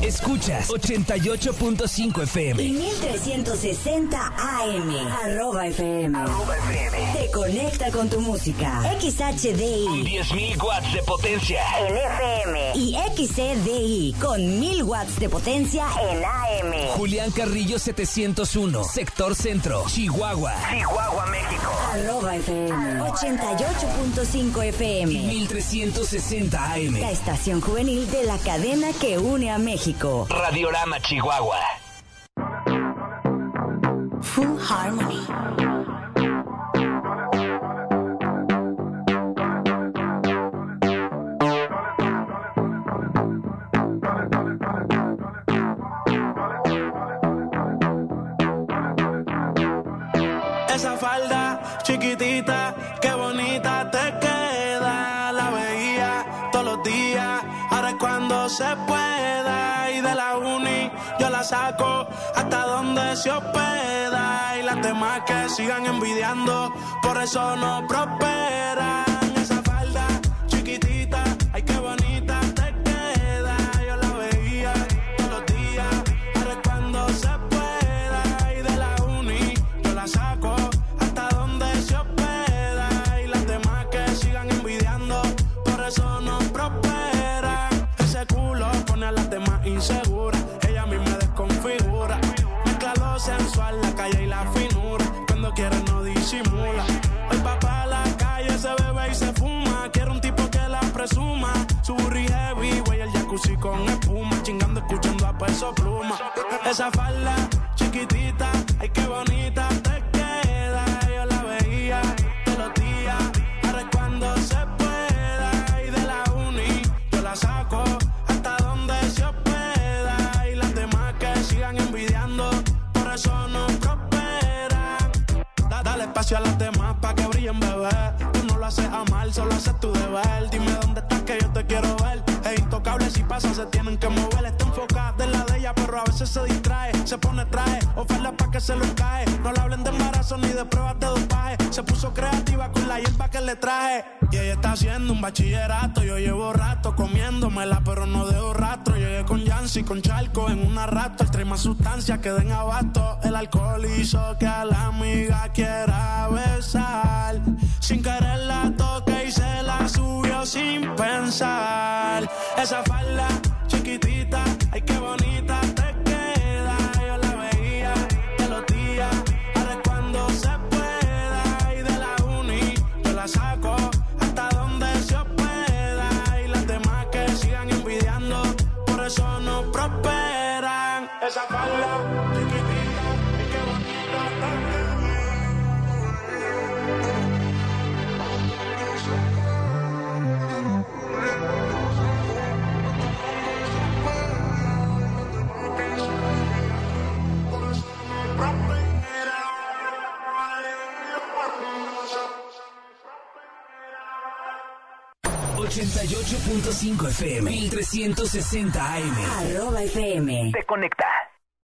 Escuchas 88.5 FM y 1360 AM. @FM. Te conecta con tu música. XHDI con 10.000 watts de potencia en FM y XCDI con 1000 watts de potencia en AM. Julián Carrillo 701, Sector Centro, Chihuahua, México. @FM 88.5 FM y 1360 AM. La estación juvenil de la cadena que une a México. Radiorama Chihuahua. Full Harmony. Esa falda chiquitita, qué bonita te queda. La veía todos los días, ahora es cuando se pueda. Y de la uni yo la saco hasta donde se hospeda. Y las demás que sigan envidiando, por eso no prosperan. Esa falda chiquitita, ay qué bonita te queda. Yo la veía todos los días, ahora es cuando se pueda. Y de la uni yo la saco hasta donde se hospeda. Y las demás que sigan envidiando, por eso no prosperan. Ese culo pone a las demás inseguras, ella a mí me desconfigura. Mezcla lo sensual, la calle y la finura, cuando quiere no disimula. Hoy va pa' la calle, se bebe y se fuma. Quiero un tipo que la presuma. Su burri heavy, güey, el jacuzzi con espuma. Chingando, escuchando a Peso Pluma. Esa falda chiquitita, ay qué bonita te queda. Yo la veía todos los días, ahora es cuando se pueda. Y de la uni yo la saco hasta donde se hospeda. Y las demás que sigan envidiando, por eso no prosperan. Dale espacio a las demás pa' que brillen, bebé. Tú no lo haces a mal, solo haces tu deber. Dime dónde estás que yo te quiero ver. Es intocable, si pasa se tienen que mover. Está enfocada en la de ella, pero a veces se distrae. Se pone traje, oferta pa' que se lo cae. No le hablen de embarazo ni de pruebas de dopaje. Se puso creativa con la hierba que le traje. Y ella está haciendo un bachillerato. Yo llevo rato comiéndomela, pero no dejo rastro. Llegué con Yancy, con Charco en una Raptor. Trae más sustancias que den abasto. El alcohol hizo que a la amiga quiera besar. Sin querer la toque y se la subió sin pensar. Esa falda chiquitita, ay qué bonita te queda. Yo la veía todos los días, ahora es cuando se pueda. Y de la uni yo la saco hasta donde se hospeda. Y las demás que sigan envidiando, por eso no prosperan. Esa falda chiquitita, ay qué bonita te queda. 88.5 FM, 1360 AM. @FM. Te conecta